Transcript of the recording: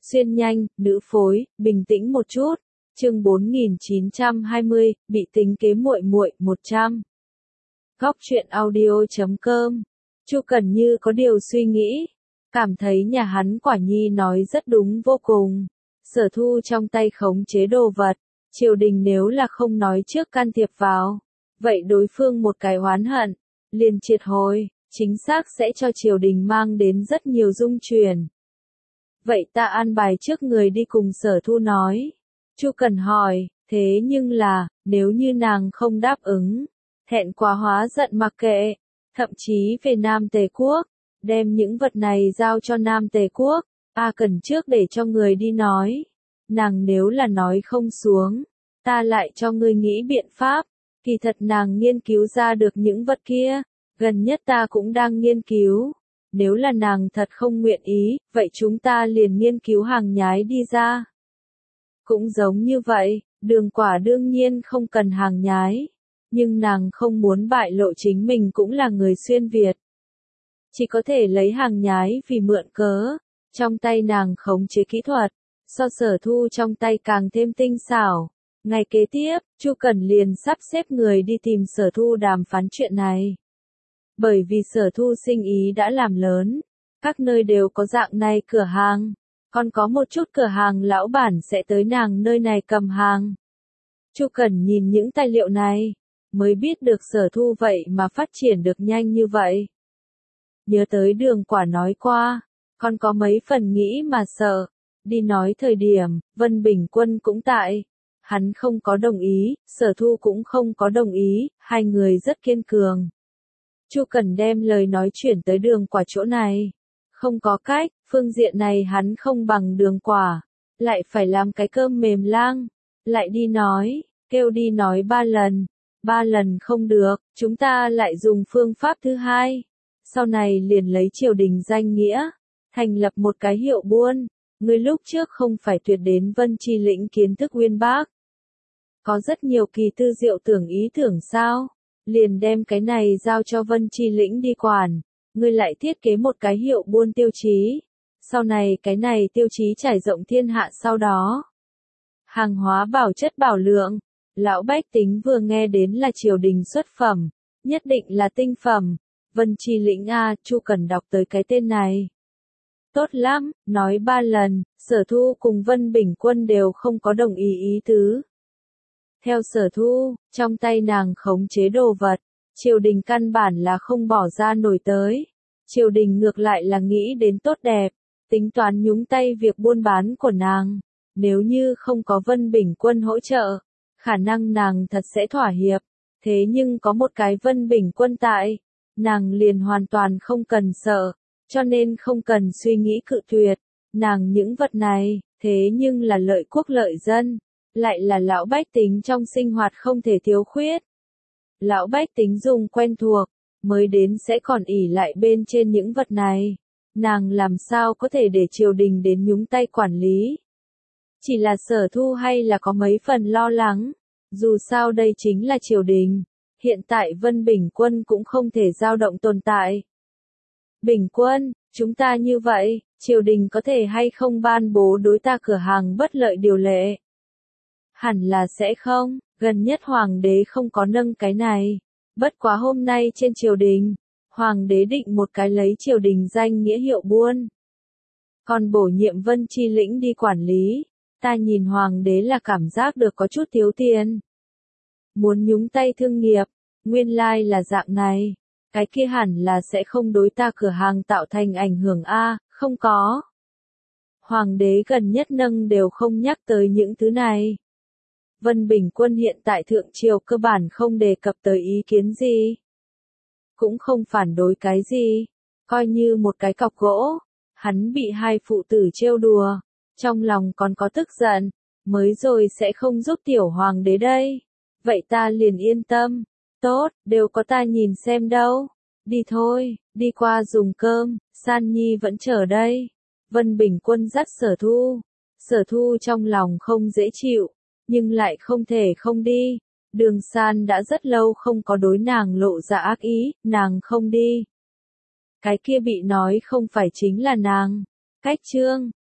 Xuyên nhanh, nữ phối, bình tĩnh một chút. Chương 4920, bị tính kế muội muội 100. Góc truyện audio.com. Chu Cẩn như có điều suy nghĩ, cảm thấy nhà hắn quả nhi nói rất đúng vô cùng. Sở Thu trong tay khống chế đồ vật, triều đình nếu là không nói trước can thiệp vào, vậy đối phương một cái oán hận, liền triệt hồi, chính xác sẽ cho triều đình mang đến rất nhiều dung chuyển. Vậy ta an bài trước người đi cùng Sở Thu nói. Chu Cẩn hỏi, thế nhưng là, nếu như nàng không đáp ứng, thẹn quá hóa giận mặc kệ, thậm chí về Nam Tề Quốc, đem những vật này giao cho Nam Tề Quốc, cần trước để cho người đi nói. Nàng nếu là nói không xuống, ta lại cho ngươi nghĩ biện pháp. Kỳ thật nàng nghiên cứu ra được những vật kia, gần nhất ta cũng đang nghiên cứu. Nếu là nàng thật không nguyện ý, vậy chúng ta liền nghiên cứu hàng nhái đi ra. Cũng giống như vậy, Đường Quả đương nhiên không cần hàng nhái, nhưng nàng không muốn bại lộ chính mình cũng là người xuyên Việt. Chỉ có thể lấy hàng nhái vì mượn cớ, trong tay nàng khống chế kỹ thuật, so Sở Thu trong tay càng thêm tinh xảo. Ngày kế tiếp, Chu Cẩn liền sắp xếp người đi tìm Sở Thu đàm phán chuyện này. Bởi vì Sở Thu sinh ý đã làm lớn, các nơi đều có dạng này cửa hàng, còn có một chút cửa hàng lão bản sẽ tới nàng nơi này cầm hàng. Chu Cẩn nhìn những tài liệu này, mới biết được Sở Thu vậy mà phát triển được nhanh như vậy. Nhớ tới Đường Quả nói qua, còn có mấy phần nghĩ mà sợ, đi nói thời điểm, Vân Bình Quân cũng tại. Hắn không có đồng ý, Sở Thu cũng không có đồng ý, hai người rất kiên cường. Chu Cẩn đem lời nói chuyển tới Đường Quả chỗ này. Không có cách, phương diện này hắn không bằng Đường Quả, lại phải làm cái cơm mềm lang, lại đi nói, kêu đi nói 3 lần. 3 lần không được, chúng ta lại dùng phương pháp thứ hai. Sau này liền lấy triều đình danh nghĩa, thành lập một cái hiệu buôn. Ngươi lúc trước không phải tuyệt đến Vân Chi lĩnh kiến thức uyên bác. Có rất nhiều kỳ tư diệu tưởng ý tưởng sao? Liền đem cái này giao cho Vân Chi lĩnh đi quản. Ngươi lại thiết kế một cái hiệu buôn tiêu chí. Sau này cái này tiêu chí trải rộng thiên hạ sau đó. Hàng hóa bảo chất bảo lượng. Lão bách tính vừa nghe đến là triều đình xuất phẩm. Nhất định là tinh phẩm. Vân Chi lĩnh Chu Cẩn đọc tới cái tên này. Tốt lắm, nói 3 lần, Sở Thu cùng Vân Bình Quân đều không có đồng ý ý tứ. Theo Sở Thu, trong tay nàng khống chế đồ vật, triều đình căn bản là không bỏ ra nổi tới. Triều đình ngược lại là nghĩ đến tốt đẹp, tính toán nhúng tay việc buôn bán của nàng. Nếu như không có Vân Bình Quân hỗ trợ, khả năng nàng thật sẽ thỏa hiệp. Thế nhưng có một cái Vân Bình Quân tại, nàng liền hoàn toàn không cần sợ. Cho nên không cần suy nghĩ cự tuyệt, nàng những vật này, thế nhưng là lợi quốc lợi dân, lại là lão bách tính trong sinh hoạt không thể thiếu khuyết. Lão bách tính dùng quen thuộc, mới đến sẽ còn ỷ lại bên trên những vật này, nàng làm sao có thể để triều đình đến nhúng tay quản lý. Chỉ là Sở Thu hay là có mấy phần lo lắng, dù sao đây chính là triều đình, hiện tại Vân Bình Quân cũng không thể dao động tồn tại. Bình Quân, chúng ta như vậy, triều đình có thể hay không ban bố đối ta cửa hàng bất lợi điều lệ? Hẳn là sẽ không, gần nhất hoàng đế không có nâng cái này. Bất quá hôm nay trên triều đình, hoàng đế định một cái lấy triều đình danh nghĩa hiệu buôn. Còn bổ nhiệm Vân Chi lĩnh đi quản lý, ta nhìn hoàng đế là cảm giác được có chút thiếu tiền. Muốn nhúng tay thương nghiệp, nguyên lai là dạng này. Cái kia hẳn là sẽ không đối ta cửa hàng tạo thành ảnh hưởng không có. Hoàng đế gần nhất nâng đều không nhắc tới những thứ này. Vân Bình Quân hiện tại thượng triều cơ bản không đề cập tới ý kiến gì. Cũng không phản đối cái gì, coi như một cái cọc gỗ. Hắn bị hai phụ tử trêu đùa, trong lòng còn có tức giận, mới rồi sẽ không giúp tiểu hoàng đế đây. Vậy ta liền yên tâm. Tốt, đều có ta nhìn xem đâu. Đi thôi, đi qua dùng cơm, San Nhi vẫn chờ đây. Vân Bình Quân dắt Sở Thu. Sở Thu trong lòng không dễ chịu, nhưng lại không thể không đi. Đường San đã rất lâu không có đối nàng lộ ra ác ý, nàng không đi. Cái kia bị nói không phải chính là nàng. Cách chương